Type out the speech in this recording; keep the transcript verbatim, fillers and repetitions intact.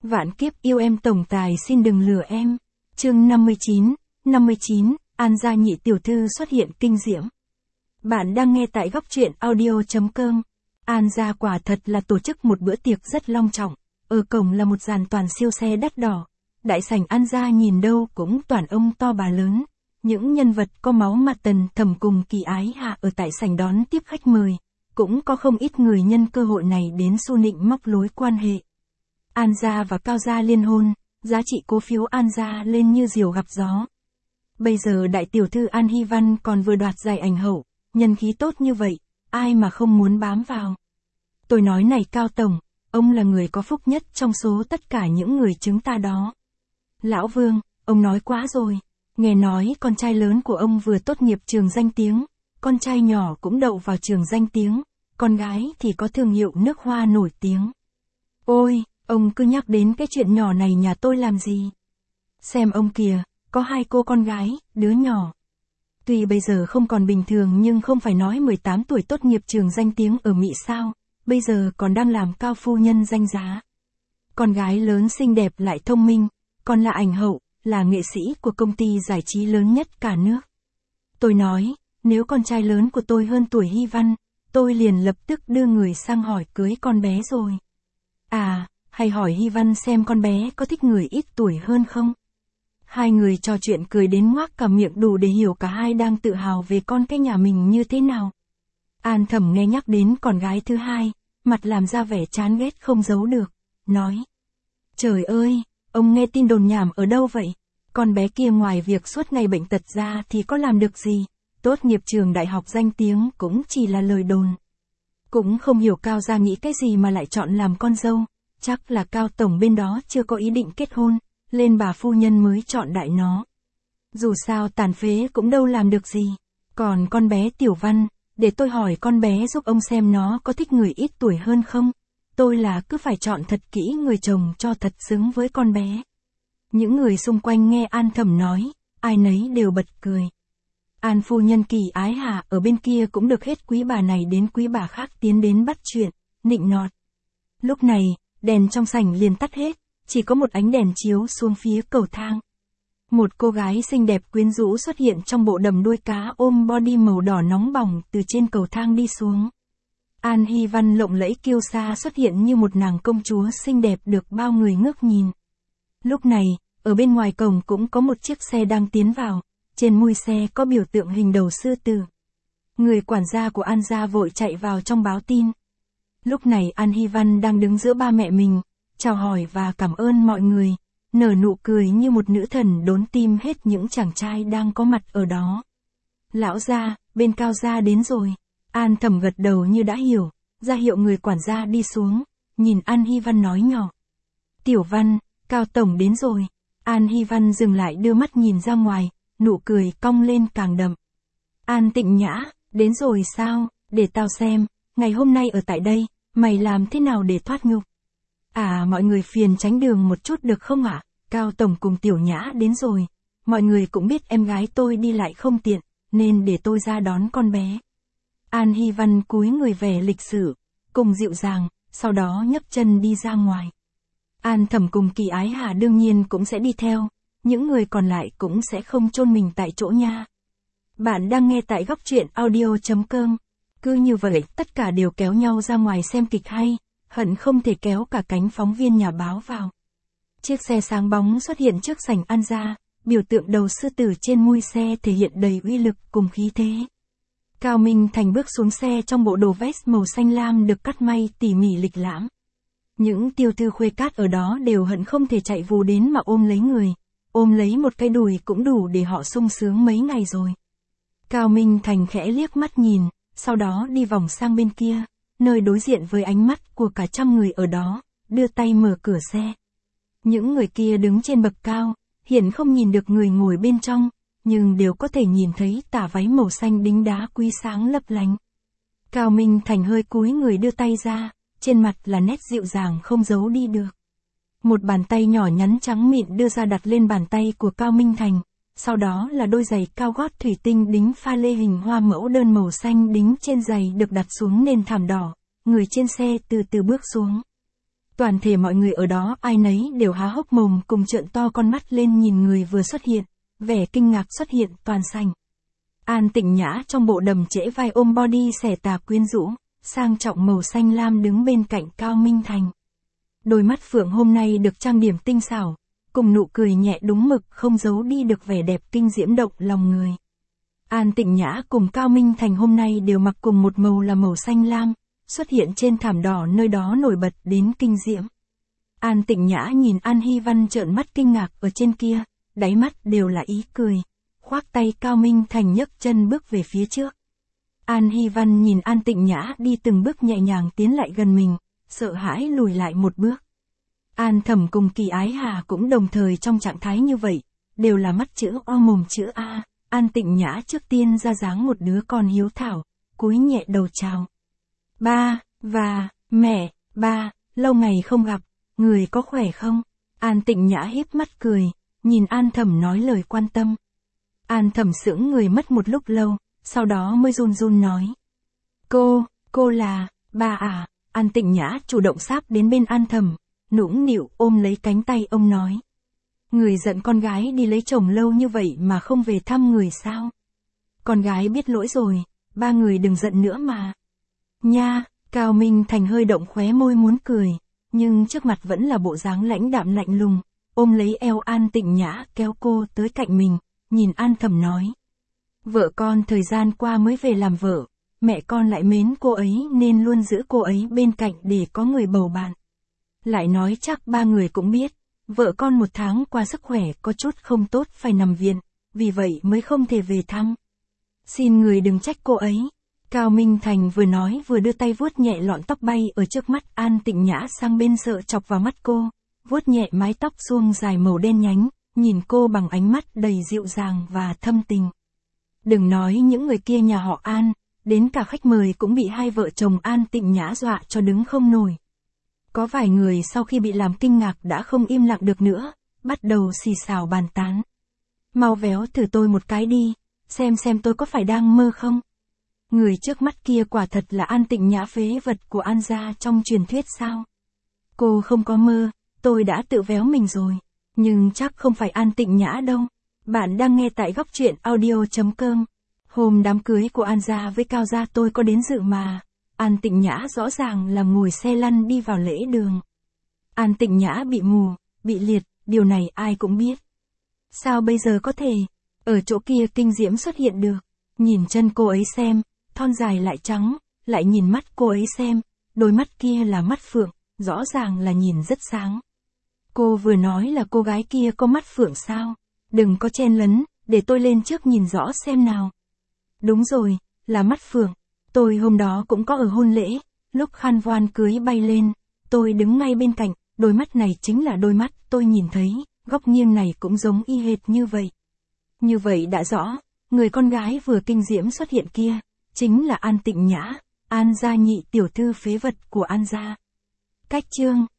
Vạn kiếp yêu em tổng tài xin đừng lừa em. Chương năm mươi chín, năm mươi chín, An gia nhị tiểu thư xuất hiện kinh diễm. Bạn đang nghe tại góc truyện audio chấm com. An gia quả thật là tổ chức một bữa tiệc rất long trọng. Ở cổng là một dàn toàn siêu xe đắt đỏ. Đại sảnh An gia nhìn đâu cũng toàn ông to bà lớn. Những nhân vật có máu mặt Tần Thẩm cùng Kỳ Ái Hạ ở tại sảnh đón tiếp khách mời. Cũng có không ít người nhân cơ hội này đến xu nịnh móc lối quan hệ. An gia và Cao gia liên hôn, giá trị cổ phiếu An gia lên như diều gặp gió. Bây giờ đại tiểu thư An Hy Văn còn vừa đoạt giải ảnh hậu, nhân khí tốt như vậy, ai mà không muốn bám vào. Tôi nói này Cao tổng, ông là người có phúc nhất trong số tất cả những người chúng ta đó. Lão Vương, ông nói quá rồi, nghe nói con trai lớn của ông vừa tốt nghiệp trường danh tiếng, con trai nhỏ cũng đậu vào trường danh tiếng, con gái thì có thương hiệu nước hoa nổi tiếng. Ôi, ông cứ nhắc đến cái chuyện nhỏ này nhà tôi làm gì? Xem ông kìa, có hai cô con gái, đứa nhỏ. Tuy bây giờ không còn bình thường nhưng không phải nói mười tám tuổi tốt nghiệp trường danh tiếng ở Mỹ sao, bây giờ còn đang làm cao phu nhân danh giá. Con gái lớn xinh đẹp lại thông minh, còn là ảnh hậu, là nghệ sĩ của công ty giải trí lớn nhất cả nước. Tôi nói, nếu con trai lớn của tôi hơn tuổi Hy Văn, tôi liền lập tức đưa người sang hỏi cưới con bé rồi. À, hay hỏi Hy Văn xem con bé có thích người ít tuổi hơn không? Hai người trò chuyện cười đến ngoác cả miệng đủ để hiểu cả hai đang tự hào về con cái nhà mình như thế nào. An Thẩm nghe nhắc đến con gái thứ hai, mặt làm ra vẻ chán ghét không giấu được, nói. Trời ơi, ông nghe tin đồn nhảm ở đâu vậy? Con bé kia ngoài việc suốt ngày bệnh tật ra thì có làm được gì? Tốt nghiệp trường đại học danh tiếng cũng chỉ là lời đồn. Cũng không hiểu Cao gia nghĩ cái gì mà lại chọn làm con dâu. Chắc là Cao tổng bên đó chưa có ý định kết hôn, lên bà phu nhân mới chọn đại nó. Dù sao tàn phế cũng đâu làm được gì. Còn con bé Tiểu Văn, để tôi hỏi con bé giúp ông xem nó có thích người ít tuổi hơn không? Tôi là cứ phải chọn thật kỹ người chồng cho thật xứng với con bé. Những người xung quanh nghe An Thẩm nói, ai nấy đều bật cười. An phu nhân Kỳ Ái Hạ ở bên kia cũng được hết quý bà này đến quý bà khác tiến đến bắt chuyện, nịnh nọt. Lúc này, đèn trong sảnh liền tắt hết, chỉ có một ánh đèn chiếu xuống phía cầu thang. Một cô gái xinh đẹp quyến rũ xuất hiện trong bộ đầm đuôi cá ôm body màu đỏ nóng bỏng từ trên cầu thang đi xuống. An Hy Văn lộng lẫy kiêu sa xuất hiện như một nàng công chúa xinh đẹp được bao người ngước nhìn. Lúc này, ở bên ngoài cổng cũng có một chiếc xe đang tiến vào, trên mui xe có biểu tượng hình đầu sư tử. Người quản gia của An gia vội chạy vào trong báo tin. Lúc này An Hy Văn đang đứng giữa ba mẹ mình, chào hỏi và cảm ơn mọi người, nở nụ cười như một nữ thần đốn tim hết những chàng trai đang có mặt ở đó. Lão gia, bên Cao gia đến rồi. An Thẩm gật đầu như đã hiểu, ra hiệu người quản gia đi xuống, nhìn An Hy Văn nói nhỏ. Tiểu Văn, Cao tổng đến rồi. An Hy Văn dừng lại đưa mắt nhìn ra ngoài, nụ cười cong lên càng đậm. An Tịnh Nhã, đến rồi sao, để tao xem, ngày hôm nay ở tại đây, mày làm thế nào để thoát ngục? À mọi người phiền tránh đường một chút được không ạ? Cao tổng cùng Tiểu Nhã đến rồi, mọi người cũng biết em gái tôi đi lại không tiện, nên để tôi ra đón con bé. An Hy Văn cúi người vẻ lịch sự, cùng dịu dàng, sau đó nhấc chân đi ra ngoài. An Thẩm cùng Kỳ Ái Hạ đương nhiên cũng sẽ đi theo, những người còn lại cũng sẽ không chôn mình tại chỗ nha. Bạn đang nghe tại góc truyện audio chấm com. Cứ như vậy tất cả đều kéo nhau ra ngoài xem kịch hay, hận không thể kéo cả cánh phóng viên nhà báo vào. Chiếc xe sáng bóng xuất hiện trước sảnh An gia, biểu tượng đầu sư tử trên mui xe thể hiện đầy uy lực cùng khí thế. Cao Minh Thành bước xuống xe trong bộ đồ vest màu xanh lam được cắt may tỉ mỉ lịch lãm. Những tiêu thư khuê cát ở đó đều hận không thể chạy vù đến mà ôm lấy người, ôm lấy một cái đùi cũng đủ để họ sung sướng mấy ngày rồi. Cao Minh Thành khẽ liếc mắt nhìn, sau đó đi vòng sang bên kia, nơi đối diện với ánh mắt của cả trăm người ở đó, đưa tay mở cửa xe. Những người kia đứng trên bậc cao, hiện không nhìn được người ngồi bên trong, nhưng đều có thể nhìn thấy tà váy màu xanh đính đá quý sáng lấp lánh. Cao Minh Thành hơi cúi người đưa tay ra, trên mặt là nét dịu dàng không giấu đi được. Một bàn tay nhỏ nhắn trắng mịn đưa ra đặt lên bàn tay của Cao Minh Thành, sau đó là đôi giày cao gót thủy tinh đính pha lê hình hoa mẫu đơn màu xanh đính trên giày được đặt xuống nền thảm đỏ, người trên xe từ từ bước xuống. Toàn thể mọi người ở đó ai nấy đều há hốc mồm cùng trợn to con mắt lên nhìn người vừa xuất hiện, vẻ kinh ngạc xuất hiện toàn sảnh. An Tịnh Nhã trong bộ đầm trễ vai ôm body xẻ tà quyến rũ, sang trọng màu xanh lam đứng bên cạnh Cao Minh Thành. Đôi mắt phượng hôm nay được trang điểm tinh xảo, cùng nụ cười nhẹ đúng mực không giấu đi được vẻ đẹp kinh diễm động lòng người. An Tịnh Nhã cùng Cao Minh Thành hôm nay đều mặc cùng một màu là màu xanh lam, xuất hiện trên thảm đỏ nơi đó nổi bật đến kinh diễm. An Tịnh Nhã nhìn An Hy Văn trợn mắt kinh ngạc ở trên kia, đáy mắt đều là ý cười, khoác tay Cao Minh Thành nhấc chân bước về phía trước. An Hy Văn nhìn An Tịnh Nhã đi từng bước nhẹ nhàng tiến lại gần mình, sợ hãi lùi lại một bước. An Thẩm cùng Kỳ Ái Hà cũng đồng thời trong trạng thái như vậy, đều là mắt chữ O mồm chữ A. An Tịnh Nhã trước tiên ra dáng một đứa con hiếu thảo, cúi nhẹ đầu chào. Ba, và, mẹ, ba, lâu ngày không gặp, người có khỏe không? An Tịnh Nhã híp mắt cười, nhìn An Thẩm nói lời quan tâm. An Thẩm sững người mất một lúc lâu, sau đó mới run run nói. Cô, cô là, ba à? An Tịnh Nhã chủ động sáp đến bên An Thẩm, nũng nịu ôm lấy cánh tay ông nói. Người giận con gái đi lấy chồng lâu như vậy mà không về thăm người sao? Con gái biết lỗi rồi, ba người đừng giận nữa mà. Nha, Cao Minh Thành hơi động khóe môi muốn cười, nhưng trước mặt vẫn là bộ dáng lãnh đạm lạnh lùng, ôm lấy eo An Tịnh Nhã kéo cô tới cạnh mình, nhìn An Thẩm nói. Vợ con thời gian qua mới về làm vợ, mẹ con lại mến cô ấy nên luôn giữ cô ấy bên cạnh để có người bầu bạn. Lại nói chắc ba người cũng biết, vợ con một tháng qua sức khỏe có chút không tốt phải nằm viện, vì vậy mới không thể về thăm. Xin người đừng trách cô ấy. Cao Minh Thành vừa nói vừa đưa tay vuốt nhẹ lọn tóc bay ở trước mắt An Tịnh Nhã sang bên sợ chọc vào mắt cô, vuốt nhẹ mái tóc suông dài màu đen nhánh, nhìn cô bằng ánh mắt đầy dịu dàng và thâm tình. Đừng nói những người kia nhà họ An, đến cả khách mời cũng bị hai vợ chồng An Tịnh Nhã dọa cho đứng không nổi. Có vài người sau khi bị làm kinh ngạc đã không im lặng được nữa, bắt đầu xì xào bàn tán. Mau véo thử tôi một cái đi, xem xem tôi có phải đang mơ không? Người trước mắt kia quả thật là An Tịnh Nhã phế vật của An gia trong truyền thuyết sao? Cô không có mơ, tôi đã tự véo mình rồi, nhưng chắc không phải An Tịnh Nhã đâu. Bạn đang nghe tại góc truyện audio chấm com. Hôm đám cưới của An gia với Cao gia tôi có đến dự mà. An Tịnh Nhã rõ ràng là ngồi xe lăn đi vào lễ đường. An Tịnh Nhã bị mù, bị liệt, điều này ai cũng biết. Sao bây giờ có thể, ở chỗ kia kinh diễm xuất hiện được? Nhìn chân cô ấy xem, thon dài lại trắng, lại nhìn mắt cô ấy xem, đôi mắt kia là mắt phượng, rõ ràng là nhìn rất sáng. Cô vừa nói là cô gái kia có mắt phượng sao? Đừng có chen lấn, để tôi lên trước nhìn rõ xem nào. Đúng rồi, là mắt phượng. Tôi hôm đó cũng có ở hôn lễ, lúc khăn voan cưới bay lên, tôi đứng ngay bên cạnh, đôi mắt này chính là đôi mắt tôi nhìn thấy, góc nghiêng này cũng giống y hệt như vậy. Như vậy đã rõ, người con gái vừa kinh diễm xuất hiện kia, chính là An Tịnh Nhã, An gia nhị tiểu thư phế vật của An gia. Cách chương